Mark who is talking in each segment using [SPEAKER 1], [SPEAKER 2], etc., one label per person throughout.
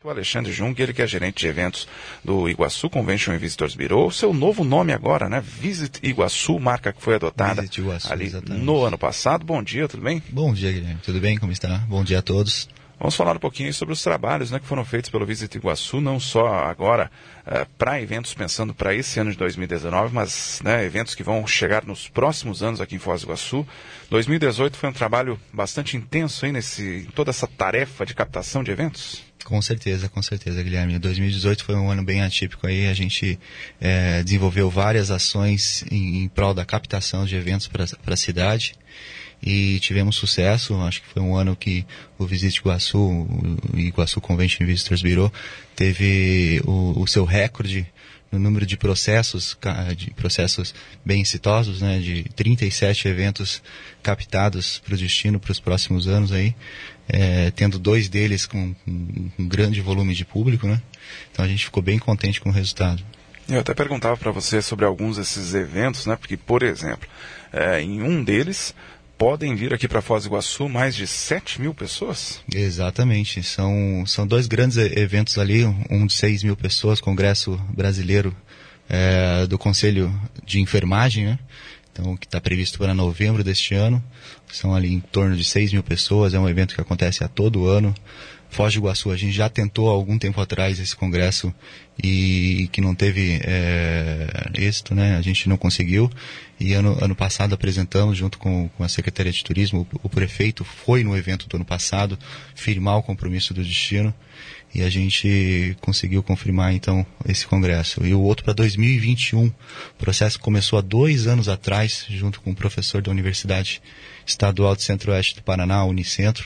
[SPEAKER 1] O Alexandre Jung, ele que é gerente de eventos do Iguaçu Convention and Visitors Bureau. Seu novo nome agora, né? Visit Iguaçu, marca que foi adotada
[SPEAKER 2] Iguaçu,
[SPEAKER 1] ali
[SPEAKER 2] exatamente.
[SPEAKER 1] No ano passado. Bom dia, tudo bem?
[SPEAKER 2] Bom dia, Guilherme. Tudo bem? Como está? Bom dia a todos.
[SPEAKER 1] Vamos falar um pouquinho sobre os trabalhos, né, que foram feitos pelo Visit Iguaçu, não só agora para eventos pensando para esse ano de 2019, mas né, eventos que vão chegar nos próximos anos aqui em Foz do Iguaçu. 2018 foi um trabalho bastante intenso em toda essa tarefa de captação de eventos.
[SPEAKER 2] Com certeza, Guilherme. 2018 foi um ano bem atípico aí. A gente desenvolveu várias ações em prol da captação de eventos para a cidade. E tivemos sucesso. Acho que foi um ano que o Visit Iguaçu, o Iguaçu Convention and Visitors Bureau, teve o seu recorde no número de processos bem exitosos, né, de 37 eventos captados para o destino para os próximos anos aí, tendo 2 deles com um grande volume de público, né? Então a gente ficou bem contente com o resultado.
[SPEAKER 1] Eu até perguntava para você sobre alguns desses eventos, né? Porque, por exemplo, em um deles podem vir aqui para Foz do Iguaçu mais de 7.000 pessoas?
[SPEAKER 2] Exatamente. São 2 grandes eventos ali, um de 6.000 pessoas, Congresso Brasileiro do Conselho de Enfermagem, né? Então, que está previsto para novembro deste ano. São ali em torno de 6.000 pessoas, é um evento que acontece a todo ano. Foz do Iguaçu, a gente já tentou há algum tempo atrás esse congresso e que não teve êxito, né? A gente não conseguiu. E ano passado apresentamos junto com a Secretaria de Turismo, o prefeito foi no evento do ano passado firmar o compromisso do destino e a gente conseguiu confirmar então esse congresso. E o outro para 2021, o processo começou há 2 anos atrás, junto com um professor da Universidade Estadual de Centro-Oeste do Paraná, Unicentro.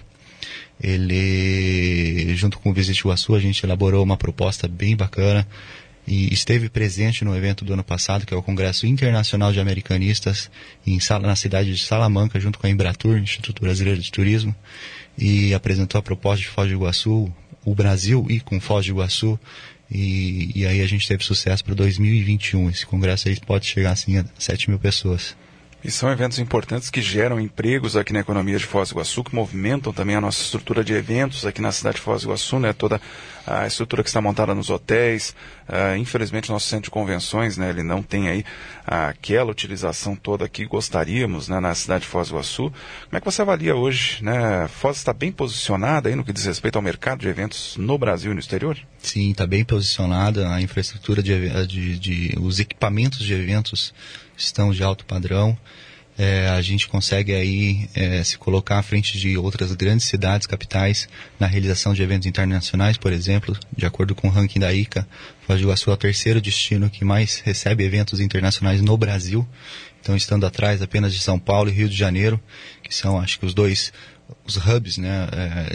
[SPEAKER 2] Ele, junto com o Visit Iguaçu, a gente elaborou uma proposta bem bacana e esteve presente no evento do ano passado, que é o Congresso Internacional de Americanistas, na cidade de Salamanca, junto com a Embratur, Instituto Brasileiro de Turismo, e apresentou a proposta de Foz do Iguaçu, o Brasil e com Foz do Iguaçu, e aí a gente teve sucesso para 2021. Esse congresso aí pode chegar assim a 7.000 pessoas.
[SPEAKER 1] E são eventos importantes que geram empregos aqui na economia de Foz do Iguaçu, que movimentam também a nossa estrutura de eventos aqui na cidade de Foz do Iguaçu, né? Toda a estrutura que está montada nos hotéis. Infelizmente, o nosso centro de convenções, né? Ele não tem aí aquela utilização toda que gostaríamos, né? Na cidade de Foz do Iguaçu. Como é que você avalia hoje, né? Foz está bem posicionada aí no que diz respeito ao mercado de eventos no Brasil e no exterior?
[SPEAKER 2] Sim, está bem posicionada. A infraestrutura os equipamentos de eventos estão de alto padrão. A gente consegue aí se colocar à frente de outras grandes cidades, capitais, na realização de eventos internacionais, por exemplo. De acordo com o ranking da ICA, Foz do Iguaçu é o 3º destino que mais recebe eventos internacionais no Brasil. Então, estando atrás apenas de São Paulo e Rio de Janeiro, que são, acho que os hubs, né,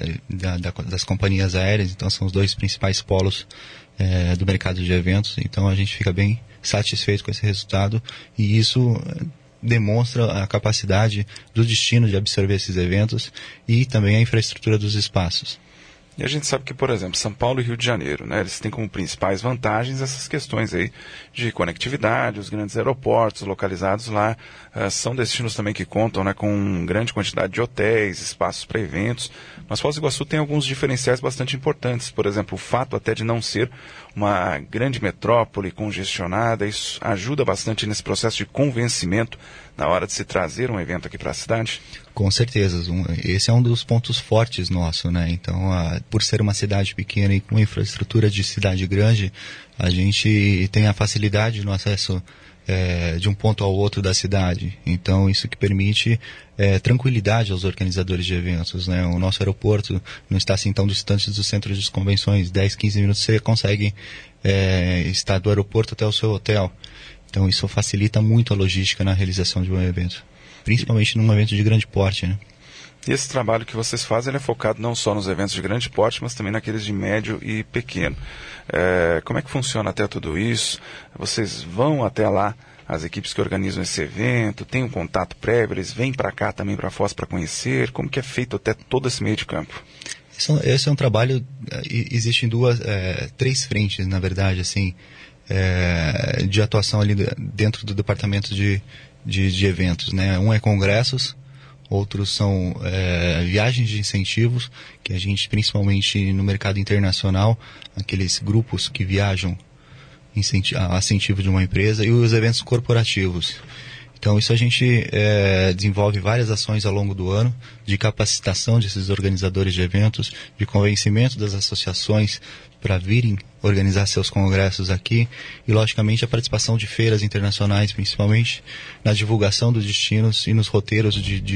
[SPEAKER 2] das companhias aéreas. Então, são os 2 principais polos do mercado de eventos. Então, a gente fica bem satisfeito com esse resultado e isso demonstra a capacidade do destino de absorver esses eventos e também a infraestrutura dos espaços.
[SPEAKER 1] E a gente sabe que, por exemplo, São Paulo e Rio de Janeiro, né, eles têm como principais vantagens essas questões aí de conectividade, os grandes aeroportos localizados lá, são destinos também que contam, né, com grande quantidade de hotéis, espaços para eventos, mas Foz do Iguaçu tem alguns diferenciais bastante importantes, por exemplo, o fato até de não ser uma grande metrópole congestionada, isso ajuda bastante nesse processo de convencimento na hora de se trazer um evento aqui para a cidade?
[SPEAKER 2] Com certeza, esse é um dos pontos fortes nosso, né? Então, por ser uma cidade pequena e com infraestrutura de cidade grande, a gente tem a facilidade no acesso de um ponto ao outro da cidade. Então, isso que permite tranquilidade aos organizadores de eventos, né? O nosso aeroporto não está assim tão distante dos centros de convenções, 10, 15 minutos você consegue estar do aeroporto até o seu hotel. Então, isso facilita muito a logística na realização de um evento, principalmente num evento de grande porte, né?
[SPEAKER 1] E esse trabalho que vocês fazem ele é focado não só nos eventos de grande porte, mas também naqueles de médio e pequeno. Como é que funciona até tudo isso? Vocês vão até lá, as equipes que organizam esse evento, têm um contato prévio, eles vêm para cá também para Foz para conhecer? Como que é feito até todo esse meio de campo?
[SPEAKER 2] Esse é um trabalho, existem 3 frentes, na verdade, assim, de atuação ali dentro do departamento de eventos, né? Um é congressos, outros são viagens de incentivos, que a gente, principalmente no mercado internacional, aqueles grupos que viajam a incentivo de uma empresa, e os eventos corporativos. Então isso a gente desenvolve várias ações ao longo do ano, de capacitação desses organizadores de eventos, de convencimento das associações para virem organizar seus congressos aqui, e logicamente a participação de feiras internacionais, principalmente na divulgação dos destinos e nos roteiros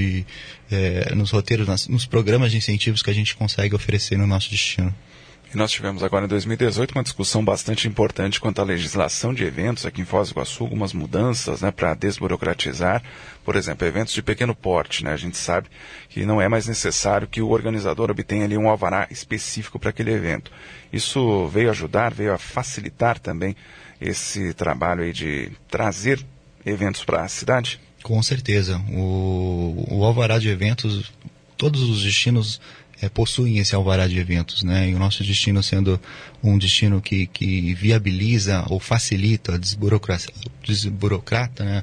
[SPEAKER 2] nos programas de incentivos que a gente consegue oferecer no nosso destino.
[SPEAKER 1] E nós tivemos agora em 2018 uma discussão bastante importante quanto à legislação de eventos aqui em Foz do Iguaçu, algumas mudanças, né, para desburocratizar, por exemplo, eventos de pequeno porte, né? A gente sabe que não é mais necessário que o organizador obtenha ali um alvará específico para aquele evento. Isso veio ajudar, veio a facilitar também esse trabalho aí de trazer eventos para a cidade?
[SPEAKER 2] Com certeza. O alvará de eventos, todos os destinos possuem esse alvará de eventos, né? E o nosso destino sendo um destino que viabiliza ou facilita, desburocrata, né?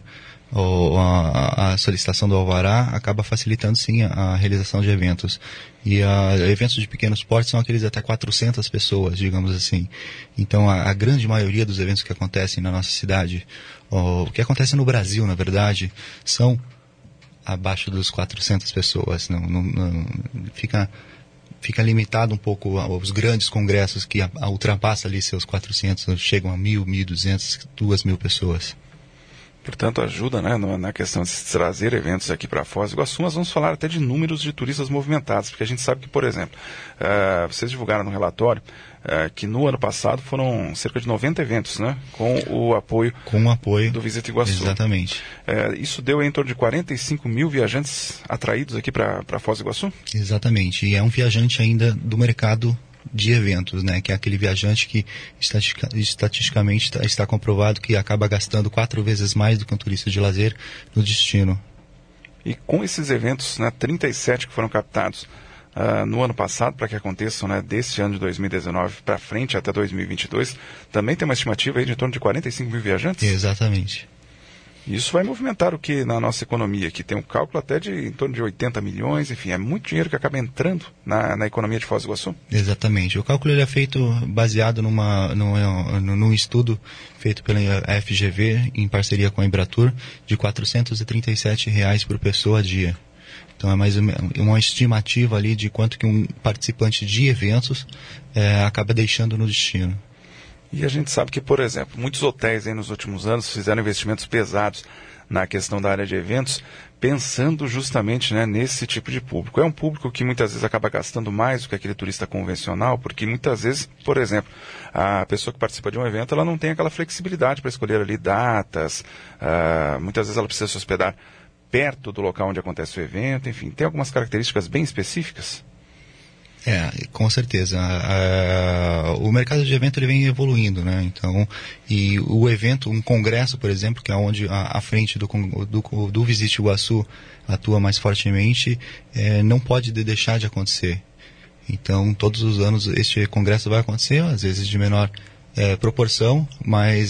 [SPEAKER 2] A solicitação do alvará acaba facilitando sim a realização de eventos. E eventos de pequenos portes são aqueles até 400 pessoas, digamos assim. Então a grande maioria dos eventos que acontecem na nossa cidade, o que acontece no Brasil, na verdade, são abaixo dos 400 pessoas. Não fica limitado um pouco aos grandes congressos que ultrapassam ali seus 400, chegam a 1.000, 1.200, 2.000 pessoas.
[SPEAKER 1] Portanto, ajuda, né, na questão de se trazer eventos aqui para Foz do Iguaçu. Mas vamos falar até de números de turistas movimentados, porque a gente sabe que, por exemplo, vocês divulgaram no relatório que no ano passado foram cerca de 90 eventos, né, com o apoio do Visit Iguaçu.
[SPEAKER 2] Exatamente.
[SPEAKER 1] Isso deu em torno de 45 mil viajantes atraídos aqui para Foz do Iguaçu?
[SPEAKER 2] Exatamente, e é um viajante ainda do mercado de eventos, né, que é aquele viajante que estatisticamente está comprovado que acaba gastando 4 vezes mais do que um turista de lazer no destino.
[SPEAKER 1] E com esses eventos, né, 37 que foram captados no ano passado, para que aconteçam, né, desse ano de 2019 para frente até 2022, também tem uma estimativa aí de em torno de 45 mil viajantes?
[SPEAKER 2] Exatamente.
[SPEAKER 1] Isso vai movimentar o que na nossa economia, que tem um cálculo até de em torno de 80 milhões, enfim, é muito dinheiro que acaba entrando na economia de Foz do Iguaçu?
[SPEAKER 2] Exatamente. O cálculo ele é feito baseado num estudo feito pela FGV em parceria com a Embratur, de R$ 437 por pessoa a dia. Então é mais uma estimativa ali de quanto que um participante de eventos acaba deixando no destino.
[SPEAKER 1] E a gente sabe que, por exemplo, muitos hotéis aí nos últimos anos fizeram investimentos pesados na questão da área de eventos, pensando justamente, né, nesse tipo de público. É um público que muitas vezes acaba gastando mais do que aquele turista convencional, porque muitas vezes, por exemplo, a pessoa que participa de um evento, ela não tem aquela flexibilidade para escolher ali datas, muitas vezes ela precisa se hospedar perto do local onde acontece o evento, enfim, tem algumas características bem específicas?
[SPEAKER 2] Com certeza. O mercado de evento ele vem evoluindo, né? Então, e o evento, um congresso, por exemplo, que é onde a frente do Visit Iguaçu atua mais fortemente, não pode deixar de acontecer. Então, todos os anos este congresso vai acontecer, às vezes de menor proporção, mas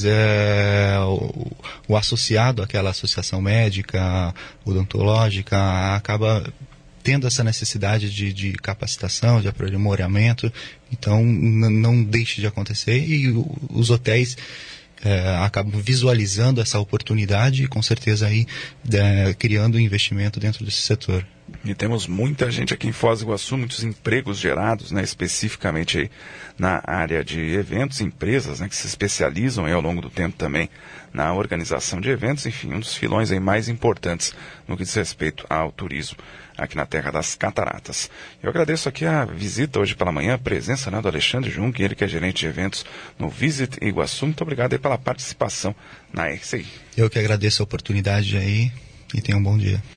[SPEAKER 2] o associado àquela associação médica, odontológica, acaba tendo essa necessidade de capacitação, de aprimoramento. Então não deixe de acontecer, e os hotéis acabam visualizando essa oportunidade e com certeza aí criando investimento dentro desse setor.
[SPEAKER 1] E temos muita gente aqui em Foz do Iguaçu, muitos empregos gerados, né, especificamente aí na área de eventos, empresas, né, que se especializam aí ao longo do tempo também na organização de eventos, enfim, um dos filões aí mais importantes no que diz respeito ao turismo aqui na Terra das Cataratas. Eu agradeço aqui a visita hoje pela manhã, a presença, né, do Alexandre Jung, ele que é gerente de eventos no Visit Iguaçu. Muito obrigado aí pela participação na RCI.
[SPEAKER 2] Eu que agradeço a oportunidade aí e tenha um bom dia.